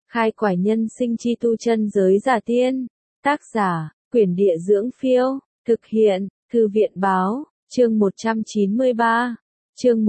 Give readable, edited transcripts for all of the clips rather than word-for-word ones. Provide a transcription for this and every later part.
Khai quải nhân sinh chi tu chân giới giả tiên. Tác giả, Quyển Địa Dưỡng Phiêu. Thực hiện, Thư viện Báo. Chương 193. Chương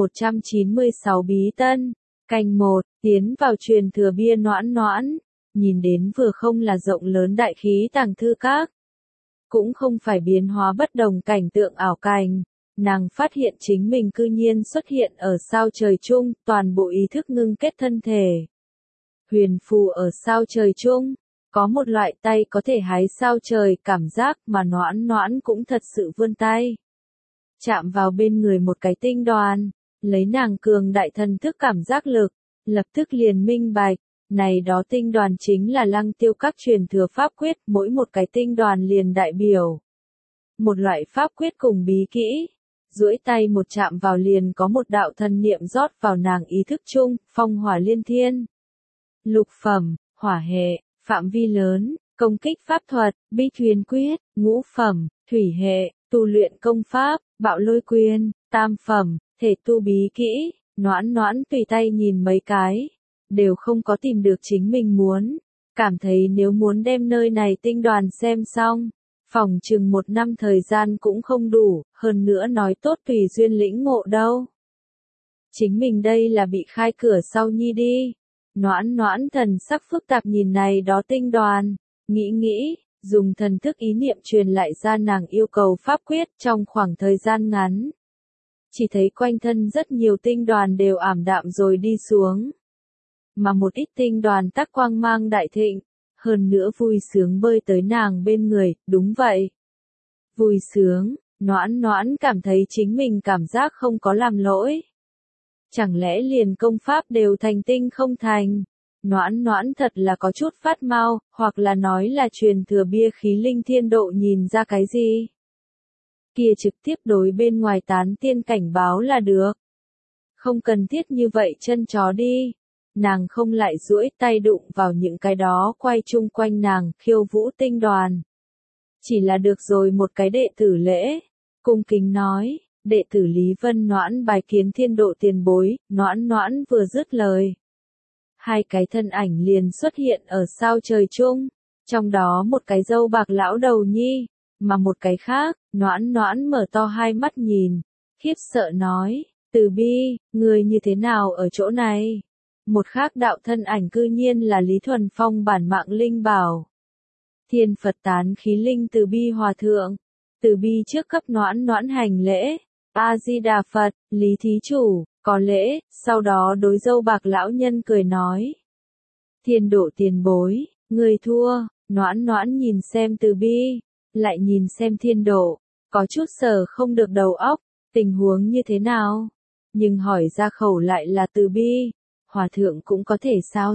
196 Bí Tân. Canh 1. Tiến vào truyền thừa bia noãn noãn. Nhìn đến vừa không là rộng lớn đại khí tàng thư các. Cũng không phải biến hóa bất đồng cảnh tượng ảo cảnh. Nàng phát hiện chính mình cư nhiên xuất hiện ở sao trời chung, toàn bộ ý thức ngưng kết thân thể. Huyền phù ở sao trời chung, có một loại tay có thể hái sao trời cảm giác mà noãn noãn cũng thật sự vươn tay. Chạm vào bên người một cái tinh đoàn, lấy nàng cường đại thần thức cảm giác lực, lập tức liền minh bạch, này đó tinh đoàn chính là lăng tiêu các truyền thừa pháp quyết, mỗi một cái tinh đoàn liền đại biểu. Một loại pháp quyết cùng bí kỹ. Duỗi tay một chạm vào liền có một đạo thần niệm rót vào nàng ý thức chung, phong hỏa liên thiên. Lục phẩm, hỏa hệ, phạm vi lớn, công kích pháp thuật, bích huyền quyết, ngũ phẩm, thủy hệ, tu luyện công pháp, bạo lôi quyền, tam phẩm, thể tu bí kỹ, noãn noãn tùy tay nhìn mấy cái, đều không có tìm được chính mình muốn, cảm thấy nếu muốn đem nơi này tinh đoàn xem xong. Phòng chừng 1 năm thời gian cũng không đủ, hơn nữa nói tốt tùy duyên lĩnh ngộ đâu. Chính mình đây là bị khai cửa sau nhi đi. Noãn noãn thần sắc phức tạp nhìn này đó tinh đoàn, nghĩ, dùng thần thức ý niệm truyền lại ra nàng yêu cầu pháp quyết trong khoảng thời gian ngắn. Chỉ thấy quanh thân rất nhiều tinh đoàn đều ảm đạm rồi đi xuống. Mà một ít tinh đoàn tắc quang mang đại thịnh. Hơn nữa vui sướng bơi tới nàng bên người, đúng vậy. Vui sướng, noãn noãn cảm thấy chính mình cảm giác không có làm lỗi. Chẳng lẽ liền công pháp đều thành tinh không thành? Noãn noãn thật là có chút phát mau, hoặc là nói là truyền thừa bia khí linh thiên độ nhìn ra cái gì? Kia trực tiếp đối bên ngoài tán tiên cảnh báo là được. Không cần thiết như vậy chân chó đi. Nàng không lại duỗi tay đụng vào những cái đó quay chung quanh nàng, khiêu vũ tinh đoàn. Chỉ là được rồi một cái đệ tử lễ. Cung kính nói, đệ tử Lý Vân Noãn bài kiến thiên độ tiền bối, noãn noãn vừa dứt lời. Hai cái thân ảnh liền xuất hiện ở sao trời chung, trong đó một cái râu bạc lão đầu nhi, mà một cái khác, noãn noãn mở to hai mắt nhìn, khiếp sợ nói, Từ Bi, người như thế nào ở chỗ này? Một khác đạo thân ảnh cư nhiên là Lý Thuần Phong bản mạng linh bảo. Thiên Phật tán khí linh Từ Bi hòa thượng. Từ Bi trước cấp noãn noãn hành lễ. A-di-đà Phật, Lý thí chủ, có lễ, sau đó đối dâu bạc lão nhân cười nói. Thiên độ tiền bối, người thua, noãn noãn nhìn xem Từ Bi, lại nhìn xem thiên độ, có chút sở không được đầu óc, tình huống như thế nào? Nhưng hỏi ra khẩu lại là Từ Bi. Hòa thượng cũng có thể sao.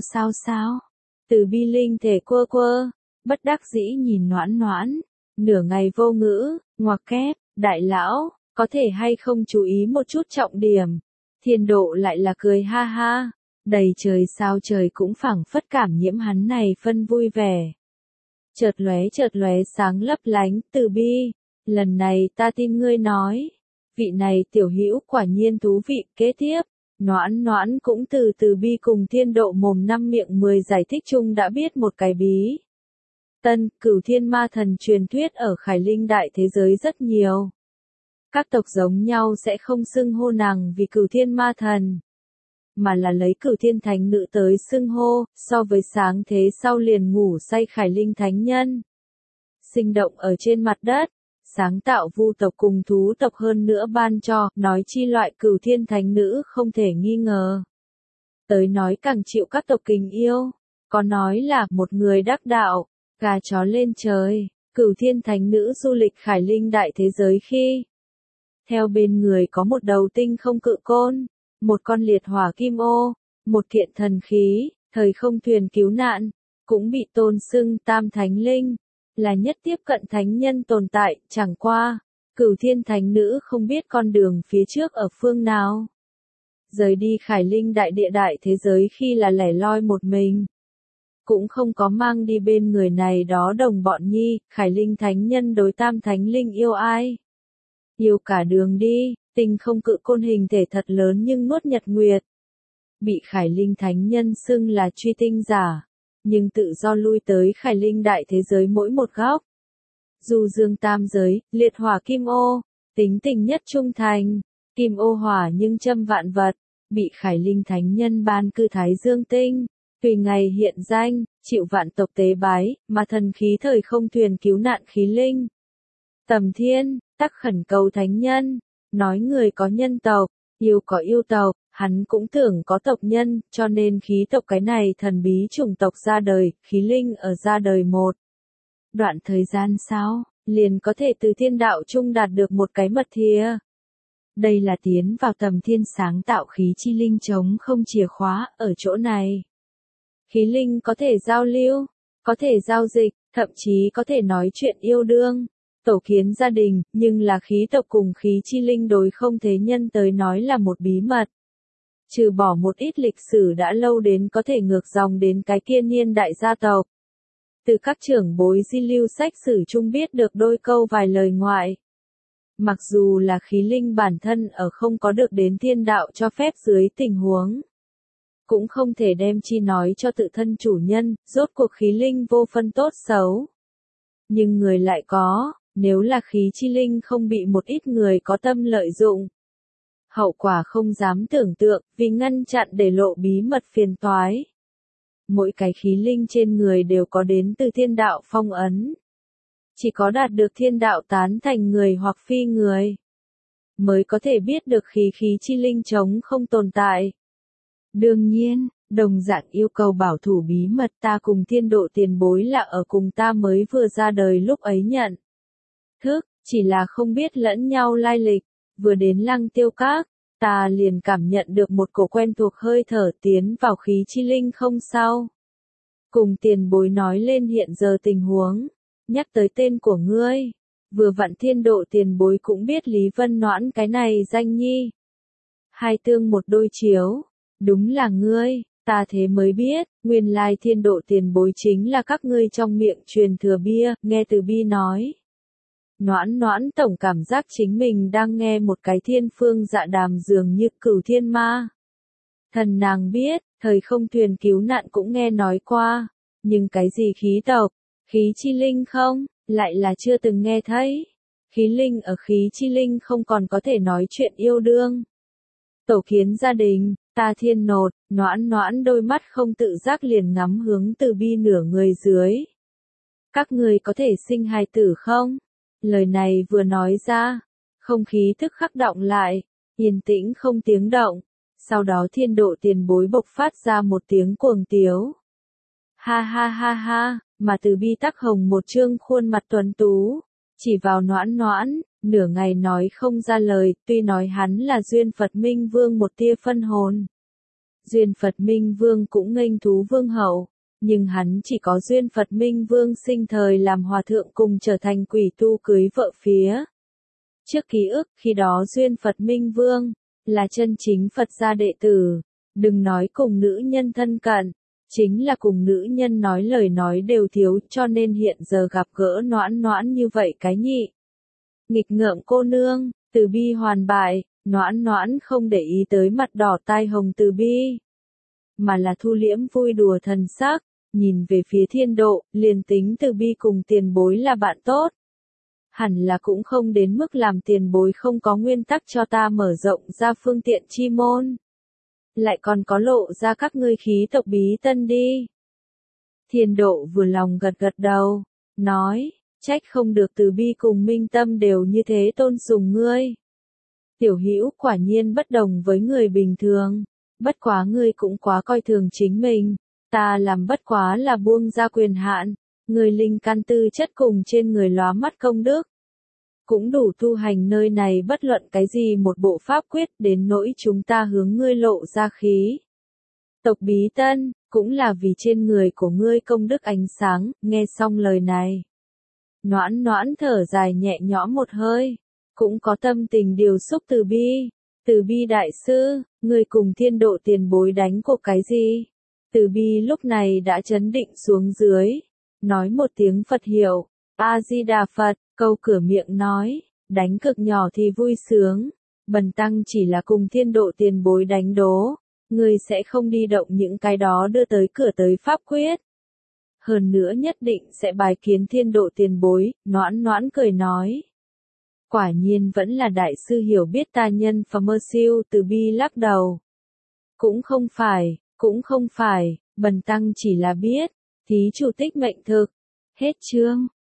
Từ Bi linh thể quơ, bất đắc dĩ nhìn noãn noãn, nửa ngày vô ngữ, ngoặc kép, đại lão, có thể hay không chú ý một chút trọng điểm. Thiên độ lại là cười ha ha, đầy trời sao trời cũng phảng phất cảm nhiễm hắn này phân vui vẻ. Chợt lóe sáng lấp lánh, Từ Bi, lần này ta tin ngươi nói, vị này tiểu hữu quả nhiên thú vị, kế tiếp. Noãn noãn cũng từ Từ Bi cùng thiên độ mồm 5 miệng 10 giải thích chung đã biết một cái bí. Tân, Cửu Thiên Ma Thần truyền thuyết ở Khải Linh đại thế giới rất nhiều. Các tộc giống nhau sẽ không xưng hô nàng vì Cửu Thiên Ma Thần, mà là lấy Cửu Thiên Thánh Nữ tới xưng hô, so với sáng thế sau liền ngủ say Khải Linh Thánh Nhân. Sinh động ở trên mặt đất. Sáng tạo vu tộc cùng thú tộc hơn nữa ban cho, nói chi loại Cửu Thiên Thánh Nữ không thể nghi ngờ. Tới nói càng chịu các tộc kính yêu, có nói là một người đắc đạo, gà chó lên trời, Cửu Thiên Thánh Nữ du lịch Khải Linh đại thế giới khi. Theo bên người có một đầu tinh không cự côn, một con liệt hỏa kim ô, một kiện thần khí, thời không thuyền cứu nạn, cũng bị tôn xưng Tam Thánh Linh. Là nhất tiếp cận thánh nhân tồn tại, chẳng qua, Cửu Thiên Thánh Nữ không biết con đường phía trước ở phương nào. Rời đi Khải Linh đại địa đại thế giới khi là lẻ loi một mình. Cũng không có mang đi bên người này đó đồng bọn nhi, Khải Linh Thánh Nhân đối Tam Thánh Linh yêu ai? Yêu cả đường đi, tinh không cự côn hình thể thật lớn nhưng nuốt nhật nguyệt. Bị Khải Linh Thánh Nhân xưng là truy tinh giả. nhưng tự do lui tới Khải Linh đại thế giới mỗi một góc. Du dương tam giới, liệt hỏa kim ô, tính tình nhất trung thành, kim ô hỏa nhưng châm vạn vật, bị Khải Linh thánh nhân ban cư Thái Dương tinh, tùy ngày hiện danh, chịu vạn tộc tế bái, mà thần khí thời không thuyền cứu nạn khí linh. Tầm Thiên, tắc khẩn cầu thánh nhân, nói người có nhân tộc, yêu có yêu tộc, hắn cũng tưởng có tộc nhân, cho nên khí tộc cái này thần bí chủng tộc ra đời, khí linh ở ra đời một đoạn thời gian sau, liền có thể từ thiên đạo chung đạt được một cái mật thìa. Đây là tiến vào Tầm Thiên sáng tạo khí chi linh trống không chìa khóa, ở chỗ này. Khí linh có thể giao lưu, có thể giao dịch, thậm chí có thể nói chuyện yêu đương, tổ kiến gia đình, nhưng là khí tộc cùng khí chi linh đối không thế nhân tới nói là một bí mật. Trừ bỏ một ít lịch sử đã lâu đến có thể ngược dòng đến cái kia niên đại gia tộc. Từ các trưởng bối di lưu sách sử chung biết được đôi câu vài lời ngoại. Mặc dù là khí linh bản thân ở không có được đến thiên đạo cho phép dưới tình huống. Cũng không thể đem chi nói cho tự thân chủ nhân, rốt cuộc khí linh vô phân tốt xấu. Nhưng người lại có, nếu là khí chi linh không bị một ít người có tâm lợi dụng. Hậu quả không dám tưởng tượng, vì ngăn chặn để lộ bí mật phiền toái. Mỗi cái khí linh trên người đều có đến từ thiên đạo phong ấn. Chỉ có đạt được thiên đạo tán thành người hoặc phi người, mới có thể biết được khí chi linh trống không tồn tại. Đương nhiên, đồng dạng yêu cầu bảo thủ bí mật ta cùng thiên độ tiền bối là ở cùng ta mới vừa ra đời lúc ấy nhận thức, chỉ là không biết lẫn nhau lai lịch. Vừa đến Lăng Tiêu Các, ta liền cảm nhận được một cổ quen thuộc hơi thở tiến vào khí chi linh không sao. Cùng tiền bối nói lên hiện giờ tình huống, nhắc tới tên của ngươi, vừa vặn thiên độ tiền bối cũng biết Lý Vân Noãn cái này danh nhi. Hai tương một đôi chiếu, đúng là ngươi, ta thế mới biết, nguyên lai thiên độ tiền bối chính là các ngươi trong miệng truyền thừa bia, nghe từ bi nói. Noãn Noãn tổng cảm giác chính mình đang nghe một cái thiên phương dạ đàm dường như Cửu Thiên Ma. Thần nàng biết, thời không thuyền cứu nạn cũng nghe nói qua, nhưng cái gì khí tộc, khí chi linh không, lại là chưa từng nghe thấy. Khí linh ở khí chi linh không còn có thể nói chuyện yêu đương. Tổ kiến gia đình, ta thiên nột, Noãn Noãn đôi mắt không tự giác liền ngắm hướng từ bi nửa người dưới. Các người có thể sinh hài tử không? Lời này vừa nói ra, không khí tức khắc động lại, yên tĩnh không tiếng động. Sau đó thiên độ tiền bối bộc phát ra một tiếng cuồng tiếu. Ha ha ha ha, mà từ bi tắc hồng một trương khuôn mặt tuấn tú, chỉ vào Noãn Noãn, nửa ngày nói không ra lời, tuy nói hắn là duyên Phật Minh Vương một tia phân hồn. Duyên Phật Minh Vương cũng nghênh thú vương hậu, nhưng hắn chỉ có duyên Phật Minh Vương sinh thời làm hòa thượng cùng trở thành quỷ tu cưới vợ phía. Trước ký ức khi đó duyên Phật Minh Vương, là chân chính Phật gia đệ tử, đừng nói cùng nữ nhân thân cận, chính là cùng nữ nhân nói lời nói đều thiếu cho nên hiện giờ gặp gỡ Noãn Noãn như vậy cái nhị. Nghịch ngợm cô nương, từ bi hoàn bại, Noãn Noãn không để ý tới mặt đỏ tai hồng từ bi, mà là thu liễm vui đùa thần sắc, nhìn về phía thiên độ, liền tính từ bi cùng tiền bối là bạn tốt. Hẳn là cũng không đến mức làm tiền bối không có nguyên tắc cho ta mở rộng ra phương tiện chi môn. Lại còn có lộ ra các ngươi khí tộc bí tân đi. Thiên độ vừa lòng gật gật đầu, nói, trách không được từ bi cùng minh tâm đều như thế tôn sùng ngươi. Tiểu Hữu quả nhiên bất đồng với người bình thường, bất quá ngươi cũng quá coi thường chính mình, ta làm bất quá là buông ra quyền hạn, người linh căn tư chất cùng trên người lóa mắt công đức. Cũng đủ tu hành nơi này bất luận cái gì một bộ pháp quyết đến nỗi chúng ta hướng ngươi lộ ra khí. Tộc bí tân, cũng là vì trên người của ngươi công đức ánh sáng, nghe xong lời này. Noãn Noãn thở dài nhẹ nhõm một hơi, cũng có tâm tình điều xúc từ bi đại sư, ngươi cùng thiên độ tiền bối đánh cuộc cái gì? Từ bi lúc này đã chấn định xuống dưới, nói một tiếng Phật hiệu, A-di-đà Phật, câu cửa miệng nói, đánh cực nhỏ thì vui sướng, bần tăng chỉ là cùng thiên độ tiền bối đánh đố, ngươi sẽ không đi động những cái đó đưa tới cửa tới pháp quyết. hơn nữa nhất định sẽ bái kiến Thiên Độ tiền bối, Noãn Noãn cười nói. Quả nhiên vẫn là đại sư hiểu biết ta nhân và mơ siêu Từ Bi lắc đầu. Cũng không phải, bần tăng chỉ là biết, thí chủ tích mệnh thực. Hết chương.